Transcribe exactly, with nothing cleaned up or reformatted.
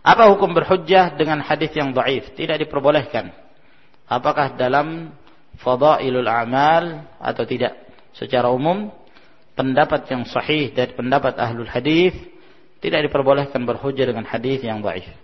Apa hukum berhujjah dengan hadis yang dhaif? Tidak diperbolehkan. Apakah dalam fadailul a'mal atau tidak? Secara umum, pendapat yang sahih dari pendapat ahlul hadis tidak diperbolehkan berhujjah dengan hadis yang dhaif.